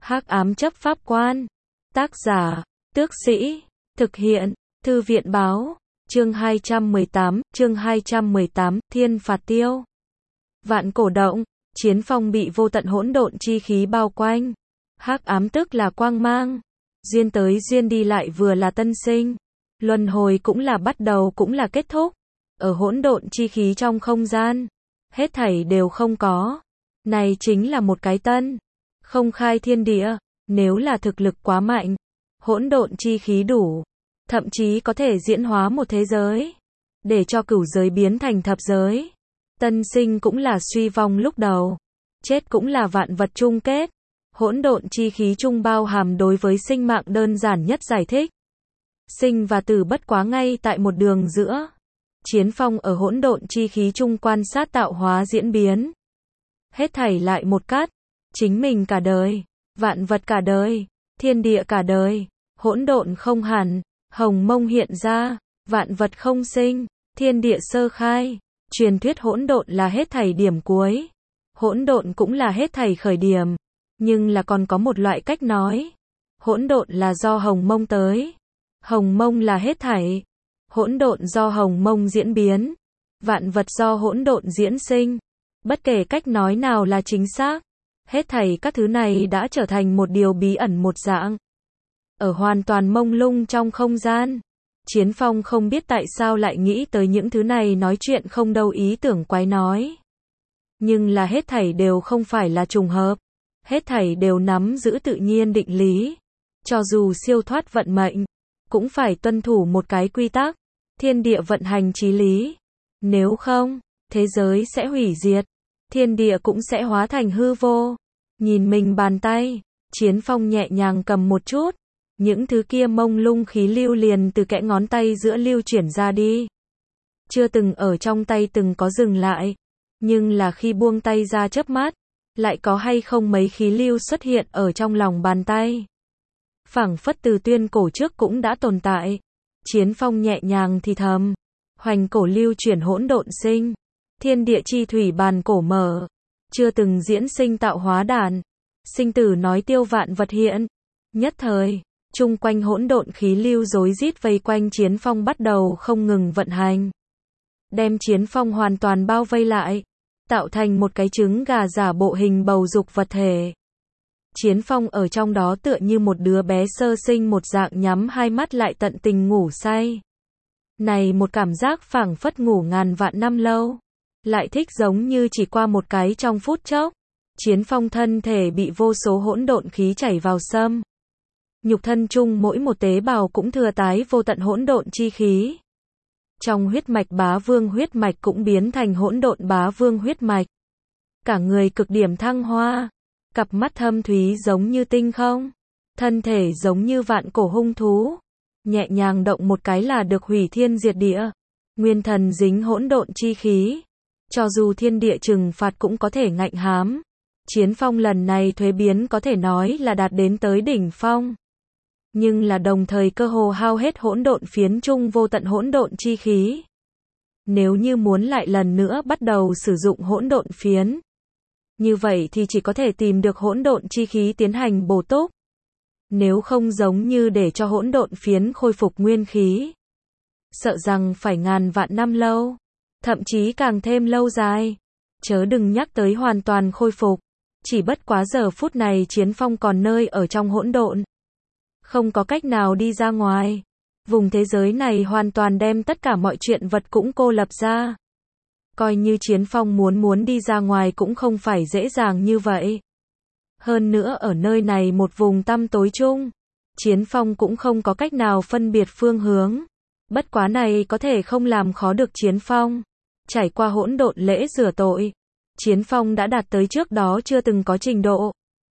Hắc ám chấp pháp quan. Tác giả, Tước Sĩ. Thực hiện, Thư viện báo. Chương 218, Thiên phạt tiêu. Vạn cổ động, Chiến Phong bị vô tận hỗn độn chi khí bao quanh. Hắc ám tức là quang mang. Duyên tới duyên đi lại vừa là tân sinh. Luân hồi cũng là bắt đầu cũng là kết thúc. Ở hỗn độn chi khí trong không gian, hết thảy đều không có. Này chính là một cái tân, không khai thiên địa. Nếu là thực lực quá mạnh, hỗn độn chi khí đủ, thậm chí có thể diễn hóa một thế giới, để cho cửu giới biến thành thập giới. Tân sinh cũng là suy vong lúc đầu, chết cũng là vạn vật chung kết. Hỗn độn chi khí chung bao hàm đối với sinh mạng đơn giản nhất giải thích. Sinh và tử bất quá ngay tại một đường giữa. Chiến Phong ở hỗn độn chi khí chung quan sát tạo hóa diễn biến. Hết thảy lại một cắt, chính mình cả đời, vạn vật cả đời, thiên địa cả đời, hỗn độn không hẳn, hồng mông hiện ra, vạn vật không sinh, thiên địa sơ khai. Truyền thuyết hỗn độn là hết thảy điểm cuối, hỗn độn cũng là hết thảy khởi điểm, nhưng là còn có một loại cách nói, hỗn độn là do hồng mông tới, hồng mông là hết thảy, hỗn độn do hồng mông diễn biến, vạn vật do hỗn độn diễn sinh. Bất kể cách nói nào là chính xác, hết thảy các thứ này đã trở thành một điều bí ẩn một dạng. Ở hoàn toàn mông lung trong không gian, Chiến Phong không biết tại sao lại nghĩ tới những thứ này, nói chuyện không đâu ý tưởng quái nói. Nhưng là hết thảy đều không phải là trùng hợp, hết thảy đều nắm giữ tự nhiên định lý. Cho dù siêu thoát vận mệnh, cũng phải tuân thủ một cái quy tắc, thiên địa vận hành chí lý. Nếu không, thế giới sẽ hủy diệt, thiên địa cũng sẽ hóa thành hư vô. Nhìn mình bàn tay, Chiến Phong nhẹ nhàng cầm một chút, những thứ kia mông lung khí lưu liền từ kẽ ngón tay giữa lưu chuyển ra đi. Chưa từng ở trong tay từng có dừng lại, nhưng là khi buông tay ra chớp mắt, lại có hay không mấy khí lưu xuất hiện ở trong lòng bàn tay. Phảng phất từ tuyên cổ trước cũng đã tồn tại. Chiến Phong nhẹ nhàng thì thầm, hoành cổ lưu chuyển hỗn độn sinh, thiên địa chi thủy bàn cổ mở, chưa từng diễn sinh tạo hóa đản, sinh tử nói tiêu vạn vật hiện. Nhất thời, chung quanh hỗn độn khí lưu rối rít vây quanh Chiến Phong bắt đầu không ngừng vận hành, đem Chiến Phong hoàn toàn bao vây lại, tạo thành một cái trứng gà giả bộ hình bầu dục vật thể. Chiến Phong ở trong đó tựa như một đứa bé sơ sinh một dạng, nhắm hai mắt lại tận tình ngủ say. Này một cảm giác phảng phất ngủ ngàn vạn năm lâu, lại thích giống như chỉ qua một cái trong phút chốc. Chiến Phong thân thể bị vô số hỗn độn khí chảy vào xâm. Nhục thân chung mỗi một tế bào cũng thừa tái vô tận hỗn độn chi khí. Trong huyết mạch bá vương huyết mạch cũng biến thành hỗn độn bá vương huyết mạch. Cả người cực điểm thăng hoa, cặp mắt thâm thúy giống như tinh không, thân thể giống như vạn cổ hung thú, nhẹ nhàng động một cái là được hủy thiên diệt địa. Nguyên thần dính hỗn độn chi khí, cho dù thiên địa trừng phạt cũng có thể ngạnh hám. Chiến Phong lần này thuế biến có thể nói là đạt đến tới đỉnh phong, nhưng là đồng thời cơ hồ hao hết hỗn độn phiến chung vô tận hỗn độn chi khí. Nếu như muốn lại lần nữa bắt đầu sử dụng hỗn độn phiến, như vậy thì chỉ có thể tìm được hỗn độn chi khí tiến hành bổ túc. Nếu không giống như để cho hỗn độn phiến khôi phục nguyên khí, sợ rằng phải ngàn vạn năm lâu, thậm chí càng thêm lâu dài. Chớ đừng nhắc tới hoàn toàn khôi phục, chỉ bất quá giờ phút này Chiến Phong còn nơi ở trong hỗn độn, không có cách nào đi ra ngoài. Vùng thế giới này hoàn toàn đem tất cả mọi chuyện vật cũng cô lập ra. Coi như Chiến Phong muốn đi ra ngoài cũng không phải dễ dàng như vậy. Hơn nữa ở nơi này một vùng tăm tối chung, Chiến Phong cũng không có cách nào phân biệt phương hướng. Bất quá này có thể không làm khó được Chiến Phong. Trải qua hỗn độn lễ rửa tội, Chiến Phong đã đạt tới trước đó chưa từng có trình độ.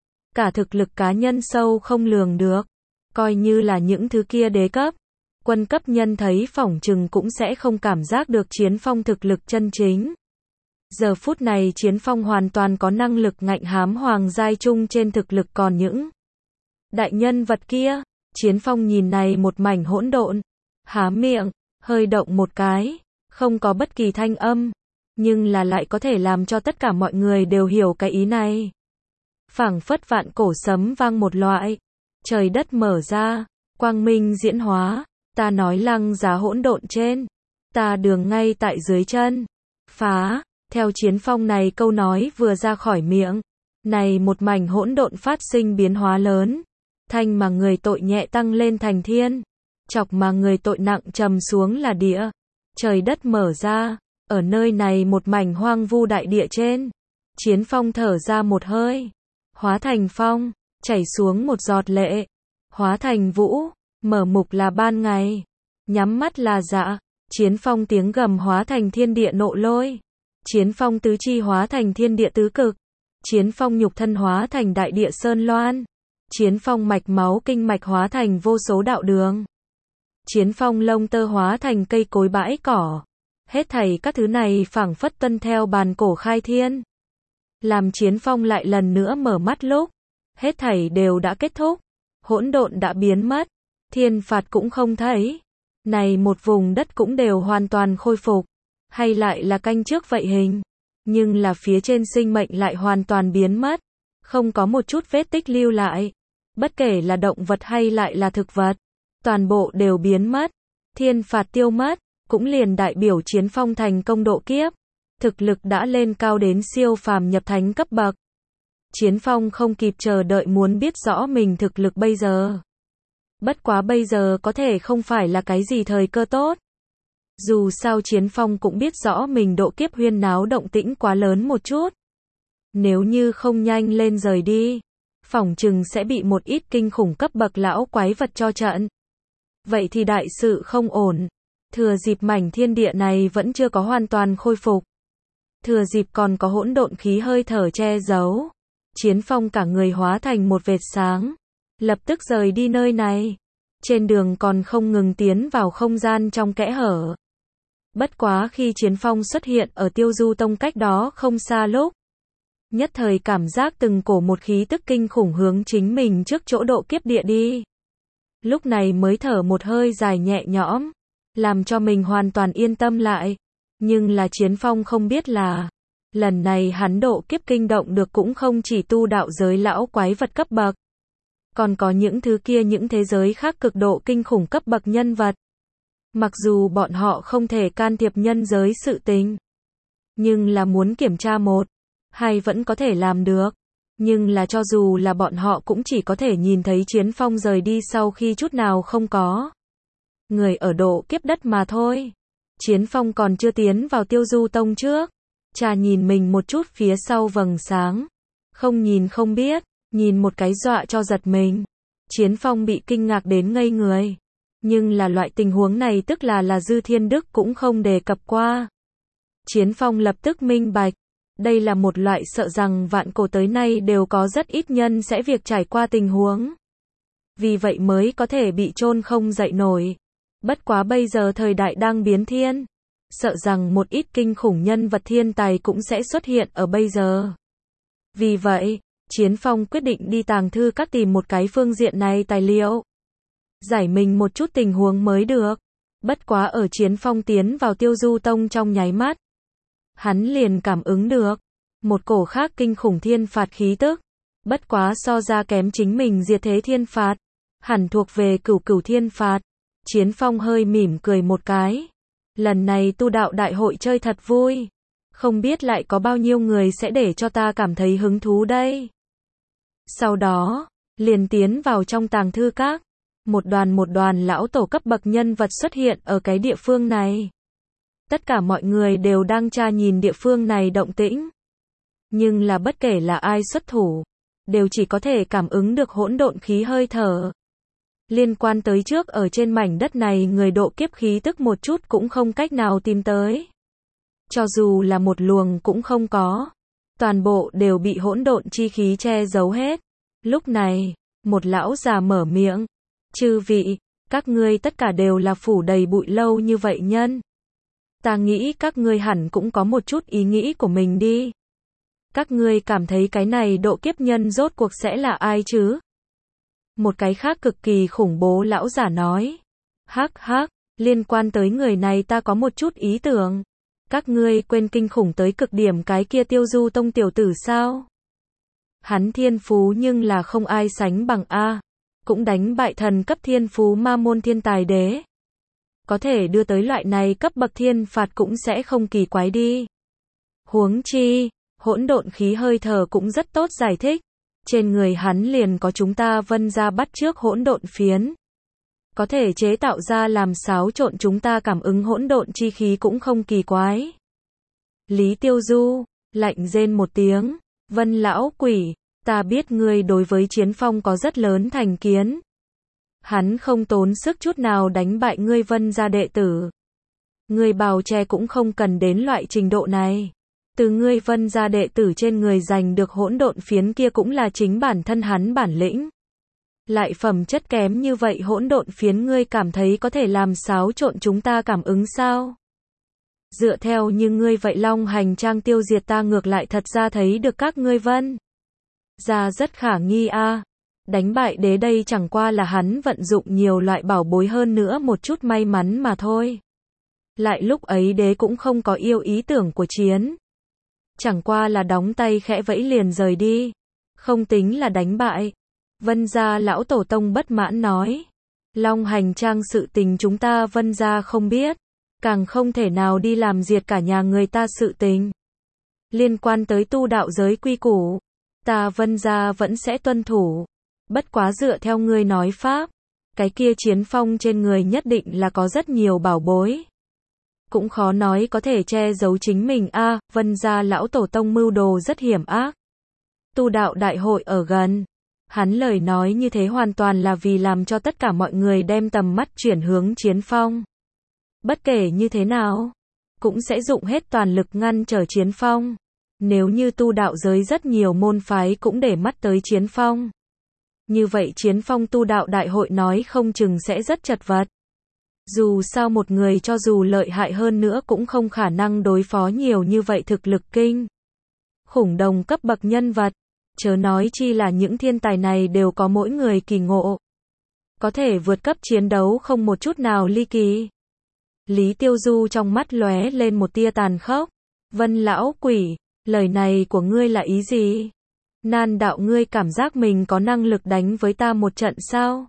Cả thực lực cá nhân sâu không lường được. Coi như là những thứ kia đế cấp, quân cấp nhân thấy phỏng chừng cũng sẽ không cảm giác được Chiến Phong thực lực chân chính. Giờ phút này Chiến Phong hoàn toàn có năng lực ngạnh hám hoàng giai chung trên thực lực còn những đại nhân vật kia. Chiến Phong nhìn này một mảnh hỗn độn, há miệng, hơi động một cái, không có bất kỳ thanh âm, nhưng là lại có thể làm cho tất cả mọi người đều hiểu cái ý này. phảng phất vạn cổ sấm vang một loại. Trời đất mở ra, quang minh diễn hóa, ta nói lăng giá hỗn độn trên, ta đường ngay tại dưới chân. Phá, theo Chiến Phong này câu nói vừa ra khỏi miệng, này một mảnh hỗn độn phát sinh biến hóa lớn. Thanh mà người tội nhẹ tăng lên thành thiên, chọc mà người tội nặng trầm xuống là địa. Trời đất mở ra, ở nơi này một mảnh hoang vu đại địa trên. Chiến Phong thở ra một hơi, hóa thành phong, chảy xuống một giọt lệ, hóa thành vũ, mở mục là ban ngày, nhắm mắt là dạ. Chiến Phong tiếng gầm hóa thành thiên địa nộ lôi. Chiến Phong tứ chi hóa thành thiên địa tứ cực. Chiến Phong nhục thân hóa thành đại địa sơn loan. Chiến Phong mạch máu kinh mạch hóa thành vô số đạo đường. Chiến Phong lông tơ hóa thành cây cối bãi cỏ. Hết thảy các thứ này phảng phất tuân theo bàn cổ khai thiên. Làm Chiến Phong lại lần nữa mở mắt lúc, hết thảy đều đã kết thúc. Hỗn độn đã biến mất, thiên phạt cũng không thấy. Này một vùng đất cũng đều hoàn toàn khôi phục, hay lại là canh trước vậy hình. Nhưng là phía trên sinh mệnh lại hoàn toàn biến mất, không có một chút vết tích lưu lại. Bất kể là động vật hay lại là thực vật, toàn bộ đều biến mất. Thiên phạt tiêu mất, cũng liền đại biểu Chiến Phong thành công độ kiếp. Thực lực đã lên cao đến siêu phàm nhập thánh cấp bậc. Chiến Phong không kịp chờ đợi muốn biết rõ mình thực lực bây giờ. Bất quá bây giờ có thể không phải là cái gì thời cơ tốt. Dù sao Chiến Phong cũng biết rõ mình độ kiếp huyên náo động tĩnh quá lớn một chút. Nếu như không nhanh lên rời đi, phỏng chừng sẽ bị một ít kinh khủng cấp bậc lão quái vật cho trận. Vậy thì đại sự không ổn. Thừa dịp mảnh thiên địa này vẫn chưa có hoàn toàn khôi phục. Thừa dịp còn có hỗn độn khí hơi thở che giấu. Chiến Phong cả người hóa thành một vệt sáng. Lập tức rời đi nơi này. Trên đường còn không ngừng tiến vào không gian trong kẽ hở. Bất quá khi Chiến Phong xuất hiện ở Tiêu Du Tông cách đó không xa lúc. Nhất thời cảm giác từng cổ một khí tức kinh khủng hướng chính mình trước chỗ độ kiếp địa đi. Lúc này mới thở một hơi dài nhẹ nhõm. Làm cho mình hoàn toàn yên tâm lại. Nhưng là Chiến Phong không biết là lần này hắn độ kiếp kinh động được cũng không chỉ tu đạo giới lão quái vật cấp bậc. Còn có những thứ kia những thế giới khác cực độ kinh khủng cấp bậc nhân vật. Mặc dù bọn họ không thể can thiệp nhân giới sự tình. Nhưng là muốn kiểm tra một, hay vẫn có thể làm được. Nhưng là cho dù là bọn họ cũng chỉ có thể nhìn thấy Chiến Phong rời đi sau khi chút nào không có người ở độ kiếp đất mà thôi. Chiến Phong còn chưa tiến vào Tiêu Du Tông trước. Chà nhìn mình một chút phía sau vầng sáng. Không nhìn không biết, nhìn một cái dọa cho giật mình. Chiến Phong bị kinh ngạc đến ngây người. Nhưng là loại tình huống này tức là Dư Thiên Đức cũng không đề cập qua. Chiến Phong lập tức minh bạch. Đây là một loại sợ rằng vạn cổ tới nay đều có rất ít nhân sẽ việc trải qua tình huống. Vì vậy mới có thể bị chôn không dậy nổi. Bất quá bây giờ thời đại đang biến thiên. Sợ rằng một ít kinh khủng nhân vật thiên tài cũng sẽ xuất hiện ở bây giờ. Vì vậy, Chiến Phong quyết định đi tàng thư các tìm một cái phương diện này tài liệu. Giải mình một chút tình huống mới được. Bất quá ở Chiến Phong tiến vào Tiêu Du Tông trong nháy mắt. Hắn liền cảm ứng được. Một cổ khác kinh khủng thiên phạt khí tức. Bất quá so ra kém chính mình diệt thế thiên phạt. Hẳn thuộc về cửu cửu thiên phạt. Chiến Phong hơi mỉm cười một cái. Lần này tu đạo đại hội chơi thật vui. Không biết lại có bao nhiêu người sẽ để cho ta cảm thấy hứng thú đây. Sau đó, liền tiến vào trong tàng thư các. Một đoàn lão tổ cấp bậc nhân vật xuất hiện ở cái địa phương này. Tất cả mọi người đều đang tra nhìn địa phương này động tĩnh. Nhưng là bất kể là ai xuất thủ, đều chỉ có thể cảm ứng được hỗn độn khí hơi thở. Liên quan tới trước ở trên mảnh đất này người độ kiếp khí tức một chút cũng không cách nào tìm tới. Cho dù là một luồng cũng không có. Toàn bộ đều bị hỗn độn chi khí che giấu hết. Lúc này, một lão già mở miệng. Chư vị, các ngươi tất cả đều là phủ đầy bụi lâu như vậy nhân. Ta nghĩ các ngươi hẳn cũng có một chút ý nghĩ của mình đi. Các ngươi cảm thấy cái này độ kiếp nhân rốt cuộc sẽ là ai chứ? Một cái khác cực kỳ khủng bố lão giả nói. Hắc hắc, liên quan tới người này ta có một chút ý tưởng. Các ngươi quên kinh khủng tới cực điểm cái kia Tiêu Du Tông tiểu tử sao? Hắn thiên phú nhưng là không ai sánh bằng a, cũng đánh bại thần cấp thiên phú ma môn thiên tài đế. Có thể đưa tới loại này cấp bậc thiên phạt cũng sẽ không kỳ quái đi. Huống chi, hỗn độn khí hơi thở cũng rất tốt giải thích. Trên người hắn liền có chúng ta Vân gia bắt chước hỗn độn phiến. Có thể chế tạo ra làm xáo trộn chúng ta cảm ứng hỗn độn chi khí cũng không kỳ quái. Lý Tiêu Du, lạnh rên một tiếng, Vân lão quỷ, ta biết ngươi đối với Chiến Phong có rất lớn thành kiến. Hắn không tốn sức chút nào đánh bại ngươi Vân gia đệ tử. Ngươi bào che cũng không cần đến loại trình độ này. Từ ngươi Vân gia đệ tử trên người giành được hỗn độn phiến kia cũng là chính bản thân hắn bản lĩnh. Lại phẩm chất kém như vậy hỗn độn phiến ngươi cảm thấy có thể làm xáo trộn chúng ta cảm ứng sao? Dựa theo như ngươi vậy Long Hành Trang tiêu diệt ta ngược lại thật ra thấy được các ngươi Vân gia rất khả nghi a. Đánh bại đế đây chẳng qua là hắn vận dụng nhiều loại bảo bối hơn nữa một chút may mắn mà thôi. Lại lúc ấy đế cũng không có yêu ý tưởng của chiến. Chẳng qua là đóng tay khẽ vẫy liền rời đi. Không tính là đánh bại. Vân gia lão tổ tông bất mãn nói. Long Hành Trang sự tình chúng ta Vân gia không biết. Càng không thể nào đi làm diệt cả nhà người ta sự tình. Liên quan tới tu đạo giới quy củ. Ta Vân gia vẫn sẽ tuân thủ. Bất quá dựa theo ngươi nói pháp. Cái kia Chiến Phong trên người nhất định là có rất nhiều bảo bối. Cũng khó nói có thể che giấu chính mình a. Vân gia lão tổ tông mưu đồ rất hiểm ác. Tu đạo đại hội ở gần. Hắn lời nói như thế hoàn toàn là vì làm cho tất cả mọi người đem tầm mắt chuyển hướng Chiến Phong. Bất kể như thế nào, cũng sẽ dụng hết toàn lực ngăn trở Chiến Phong. Nếu như tu đạo giới rất nhiều môn phái cũng để mắt tới Chiến Phong. Như vậy Chiến Phong tu đạo đại hội nói không chừng sẽ rất chật vật. Dù sao một người cho dù lợi hại hơn nữa cũng không khả năng đối phó nhiều như vậy thực lực kinh khủng đồng cấp bậc nhân vật. Chớ nói chi là những thiên tài này đều có mỗi người kỳ ngộ. Có thể vượt cấp chiến đấu không một chút nào ly kỳ. Lý Tiêu Du trong mắt lóe lên một tia tàn khốc. Vân lão quỷ, lời này của ngươi là ý gì? Nan đạo ngươi cảm giác mình có năng lực đánh với ta một trận sao?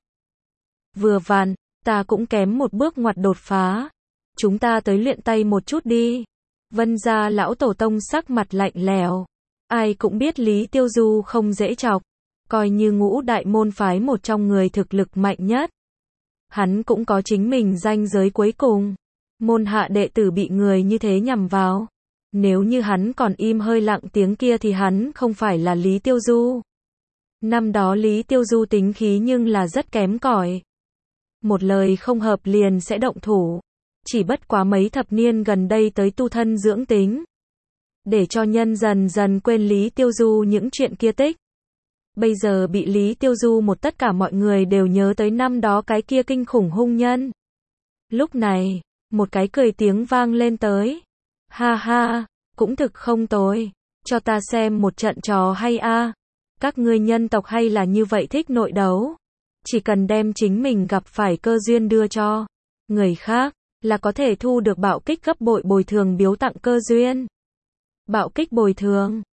Vừa vặn, ta cũng kém một bước ngoặt đột phá. Chúng ta tới luyện tay một chút đi. Vân gia lão tổ tông sắc mặt lạnh lẽo. Ai cũng biết Lý Tiêu Du không dễ chọc. Coi như ngũ đại môn phái một trong người thực lực mạnh nhất. Hắn cũng có chính mình ranh giới cuối cùng. Môn hạ đệ tử bị người như thế nhằm vào. Nếu như hắn còn im hơi lặng tiếng kia thì hắn không phải là Lý Tiêu Du. Năm đó Lý Tiêu Du tính khí nhưng là rất kém cỏi. Một lời không hợp liền sẽ động thủ. Chỉ bất quá mấy thập niên gần đây tới tu thân dưỡng tính. Để cho nhân dần dần quên Lý Tiêu Du những chuyện kia tích. Bây giờ bị Lý Tiêu Du một tất cả mọi người đều nhớ tới năm đó cái kia kinh khủng hung nhân. Lúc này, một cái cười tiếng vang lên tới. Ha ha, cũng thực không tồi. Cho ta xem một trận trò hay a. Các ngươi nhân tộc hay là như vậy thích nội đấu. Chỉ cần đem chính mình gặp phải cơ duyên đưa cho người khác, là có thể thu được bạo kích gấp bội bồi thường biếu tặng cơ duyên. Bạo kích bồi thường.